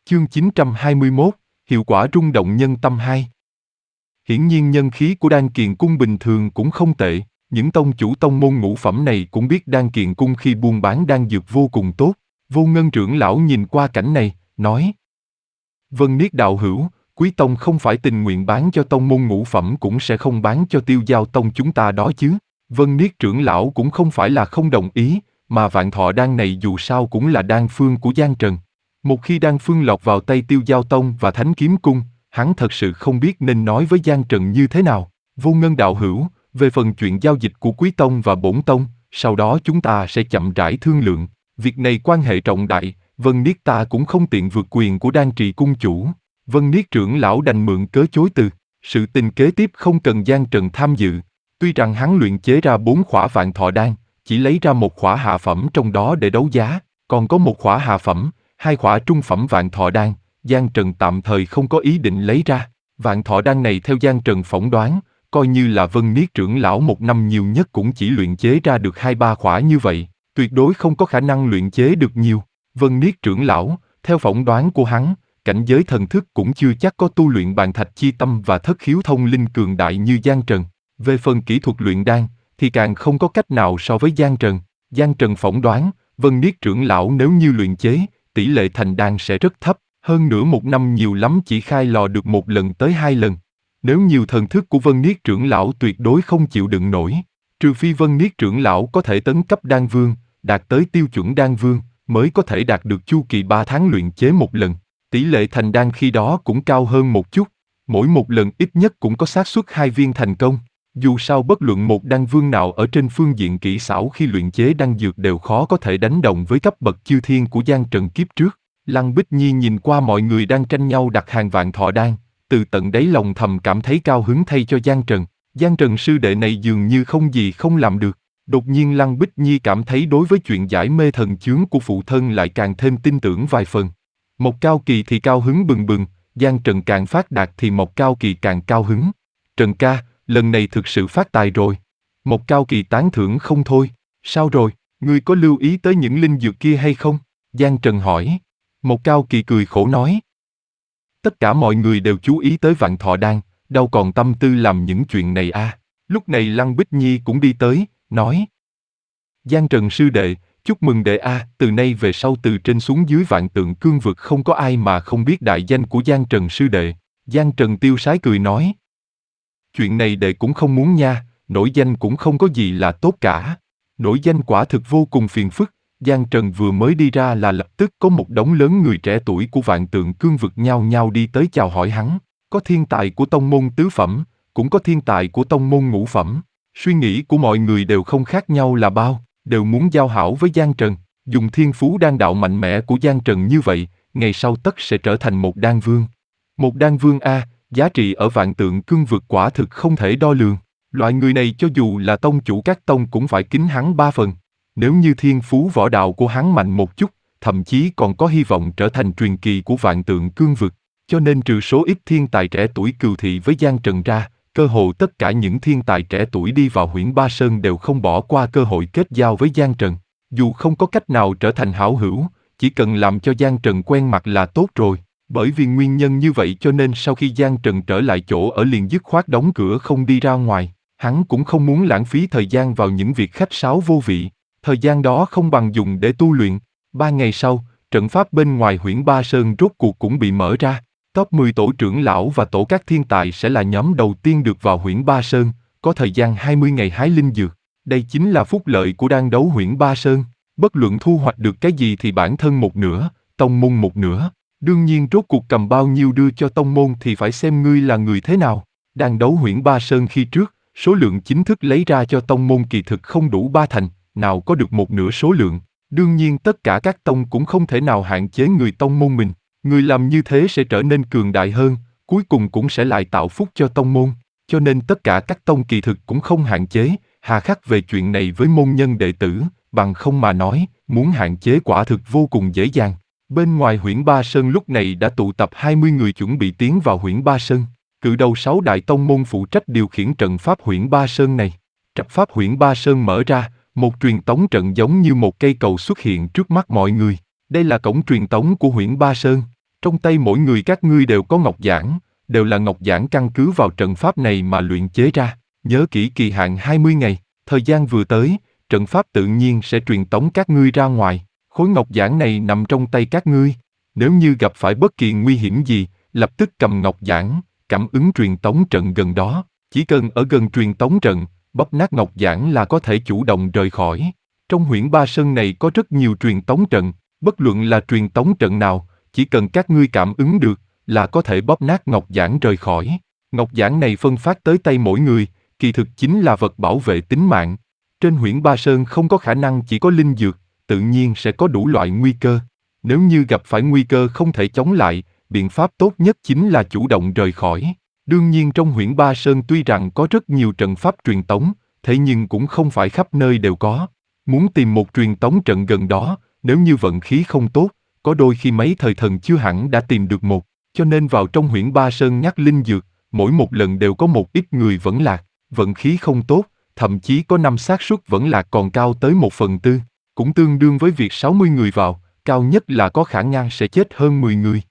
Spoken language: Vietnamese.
Chương 921, Hiệu quả rung động nhân tâm 2. Hiển nhiên nhân khí của Đan Kiền Cung bình thường cũng không tệ, những tông chủ tông môn ngũ phẩm này cũng biết Đan Kiền Cung khi buôn bán đan dược vô cùng tốt. Vô Ngân trưởng lão nhìn qua cảnh này, nói: Vân Niết đạo hữu, Quý tông không phải tình nguyện bán cho tông môn ngũ phẩm cũng sẽ không bán cho Tiêu Giao tông chúng ta đó chứ. Vân Niết trưởng lão cũng không phải là không đồng ý, mà Vạn Thọ đan này dù sao cũng là đan phương của Giang Trần. Một khi đan phương lọt vào tay Tiêu Giao tông và Thánh Kiếm cung, hắn thật sự không biết nên nói với Giang Trần như thế nào. Vô Ngân đạo hữu, về phần chuyện giao dịch của Quý tông và Bổn tông, sau đó chúng ta sẽ chậm rãi thương lượng. Việc này quan hệ trọng đại, Vân Niết ta cũng không tiện vượt quyền của Đan Trì cung chủ. Vân Niết trưởng lão đành mượn cớ chối từ. Sự tình kế tiếp không cần Giang Trần tham dự. Tuy rằng hắn luyện chế ra 4 khỏa Vạn Thọ đan, chỉ lấy ra 1 khỏa hạ phẩm trong đó để đấu giá, còn có 1 khỏa hạ phẩm, 2 khỏa trung phẩm Vạn Thọ đan, Giang Trần tạm thời không có ý định lấy ra. Vạn Thọ đan này theo Giang Trần phỏng đoán, coi như là Vân Niết trưởng lão 1 năm nhiều nhất cũng chỉ luyện chế ra được 2-3 khỏa như vậy, tuyệt đối không có khả năng luyện chế được nhiều. Vân Niết trưởng lão, theo phỏng đoán của hắn, cảnh giới thần thức cũng chưa chắc có tu luyện bàn thạch chi tâm và thất khiếu thông linh cường đại như Giang Trần. Về phần kỹ thuật luyện đan, thì càng không có cách nào so với Giang Trần. Giang Trần phỏng đoán, Vân Niết trưởng lão nếu như luyện chế, tỷ lệ thành đan sẽ rất thấp, hơn nữa 1 năm nhiều lắm chỉ khai lò được 1 lần tới 2 lần. Nếu nhiều thần thức của Vân Niết trưởng lão tuyệt đối không chịu đựng nổi, trừ phi Vân Niết trưởng lão có thể tấn cấp đan vương, đạt tới tiêu chuẩn đan vương, mới có thể đạt được chu kỳ 3 tháng luyện chế 1 lần. Tỷ lệ thành đan khi đó cũng cao hơn một chút, mỗi 1 lần ít nhất cũng có xác suất 2 viên thành công. Dù sao bất luận một đan vương nào ở trên phương diện kỹ xảo khi luyện chế đan dược đều khó có thể đánh đồng với cấp bậc chư thiên của Giang Trần kiếp trước. Lăng Bích Nhi nhìn qua mọi người đang tranh nhau đặt hàng Vạn Thọ đan, từ tận đáy lòng thầm cảm thấy cao hứng thay cho Giang Trần. Giang Trần sư đệ này dường như không gì không làm được. Đột nhiên Lăng Bích Nhi cảm thấy đối với chuyện giải mê thần chướng của phụ thân lại càng thêm tin tưởng vài phần. Mộc Cao Kỳ thì cao hứng bừng bừng, Giang Trần càng phát đạt thì Mộc Cao Kỳ càng cao hứng. Trần ca, lần này thực sự phát tài rồi. Mộc Cao Kỳ tán thưởng không thôi. Sao rồi, ngươi có lưu ý tới những linh dược kia hay không? Giang Trần hỏi. Mộc Cao Kỳ cười khổ nói. Tất cả mọi người đều chú ý tới Vạn Thọ đan, đâu còn tâm tư làm những chuyện này à. Lúc này Lăng Bích Nhi cũng đi tới, nói. Giang Trần sư đệ, chúc mừng đệ a, từ nay về sau từ trên xuống dưới Vạn Tượng Cương vực không có ai mà không biết đại danh của Giang Trần sư đệ. Giang Trần tiêu sái cười nói. Chuyện này đệ cũng không muốn nha, nổi danh cũng không có gì là tốt cả. Nổi danh quả thực vô cùng phiền phức. Giang Trần vừa mới đi ra là lập tức có một đống lớn người trẻ tuổi của Vạn Tượng Cương vực nhao nhao đi tới chào hỏi hắn. Có thiên tài của tông môn tứ phẩm, cũng có thiên tài của tông môn ngũ phẩm. Suy nghĩ của mọi người đều không khác nhau là bao, đều muốn giao hảo với Giang Trần. Dùng thiên phú đan đạo mạnh mẽ của Giang Trần như vậy, ngày sau tất sẽ trở thành một đan vương. Một đan vương a, giá trị ở Vạn Tượng Cương vực quả thực không thể đo lường. Loại người này cho dù là tông chủ các tông cũng phải kính hắn 3 phần. Nếu như thiên phú võ đạo của hắn mạnh một chút, thậm chí còn có hy vọng trở thành truyền kỳ của Vạn Tượng Cương vực. Cho nên trừ số ít thiên tài trẻ tuổi cừu thị với Giang Trần ra, cơ hồ tất cả những thiên tài trẻ tuổi đi vào Huyễn Ba Sơn đều không bỏ qua cơ hội kết giao với Giang Trần. Dù không có cách nào trở thành hảo hữu, chỉ cần làm cho Giang Trần quen mặt là tốt rồi. Bởi vì nguyên nhân như vậy cho nên sau khi Giang Trần trở lại chỗ ở liền dứt khoát đóng cửa không đi ra ngoài. Hắn cũng không muốn lãng phí thời gian vào những việc khách sáo vô vị. Thời gian đó không bằng dùng để tu luyện. 3 ngày sau, trận pháp bên ngoài Huyễn Ba Sơn rốt cuộc cũng bị mở ra. Top 10 tổ trưởng lão và tổ các thiên tài sẽ là nhóm đầu tiên được vào Huyễn Ba Sơn, có thời gian 20 ngày hái linh dược. Đây chính là phúc lợi của đan đấu Huyễn Ba Sơn. Bất luận thu hoạch được cái gì thì bản thân một nửa, tông môn một nửa. Đương nhiên rốt cuộc cầm bao nhiêu đưa cho tông môn thì phải xem ngươi là người thế nào. Đan đấu Huyễn Ba Sơn khi trước, số lượng chính thức lấy ra cho tông môn kỳ thực không đủ 3 thành, nào có được 1/2 số lượng. Đương nhiên tất cả các tông cũng không thể nào hạn chế người tông môn mình. Người làm như thế sẽ trở nên cường đại hơn, cuối cùng cũng sẽ lại tạo phúc cho tông môn. Cho nên tất cả các tông kỳ thực cũng không hạn chế, hà khắc về chuyện này với môn nhân đệ tử, bằng không mà nói, muốn hạn chế quả thực vô cùng dễ dàng. Bên ngoài Huyễn Ba Sơn lúc này đã tụ tập 20 người chuẩn bị tiến vào Huyễn Ba Sơn. Cự đầu 6 đại tông môn phụ trách điều khiển trận pháp Huyễn Ba Sơn này. Trận pháp Huyễn Ba Sơn mở ra, một truyền tống trận giống như một cây cầu xuất hiện trước mắt mọi người. Đây là cổng truyền tống của Huyễn Ba Sơn. Trong tay mỗi người các ngươi đều có ngọc giản, đều là ngọc giản căn cứ vào trận pháp này mà luyện chế ra. Nhớ kỹ kỳ hạn 20 ngày, thời gian vừa tới, trận pháp tự nhiên sẽ truyền tống các ngươi ra ngoài. Khối ngọc giản này nằm trong tay các ngươi. Nếu như gặp phải bất kỳ nguy hiểm gì, lập tức cầm ngọc giản, cảm ứng truyền tống trận gần đó. Chỉ cần ở gần truyền tống trận, bóp nát ngọc giản là có thể chủ động rời khỏi. Trong huyễn Ba Sơn này có rất nhiều truyền tống trận, bất luận là truyền tống trận nào, chỉ cần các ngươi cảm ứng được, là có thể bóp nát ngọc giản rời khỏi. Ngọc giản này phân phát tới tay mỗi người, kỳ thực chính là vật bảo vệ tính mạng. Trên huyễn Ba Sơn không có khả năng chỉ có linh dược, tự nhiên sẽ có đủ loại nguy cơ. Nếu như gặp phải nguy cơ không thể chống lại, biện pháp tốt nhất chính là chủ động rời khỏi. Đương nhiên trong huyễn Ba Sơn tuy rằng có rất nhiều trận pháp truyền tống, thế nhưng cũng không phải khắp nơi đều có. Muốn tìm một truyền tống trận gần đó, nếu như vận khí không tốt, có đôi khi mấy thời thần chưa hẳn đã tìm được một, cho nên vào trong huyễn Ba Sơn nhắc linh dược, mỗi một lần đều có một ít người vẫn lạc, vận khí không tốt, thậm chí có năm xác suất vẫn lạc còn cao tới 1/4, cũng tương đương với việc 60 người vào, cao nhất là có khả năng sẽ chết hơn 10 người.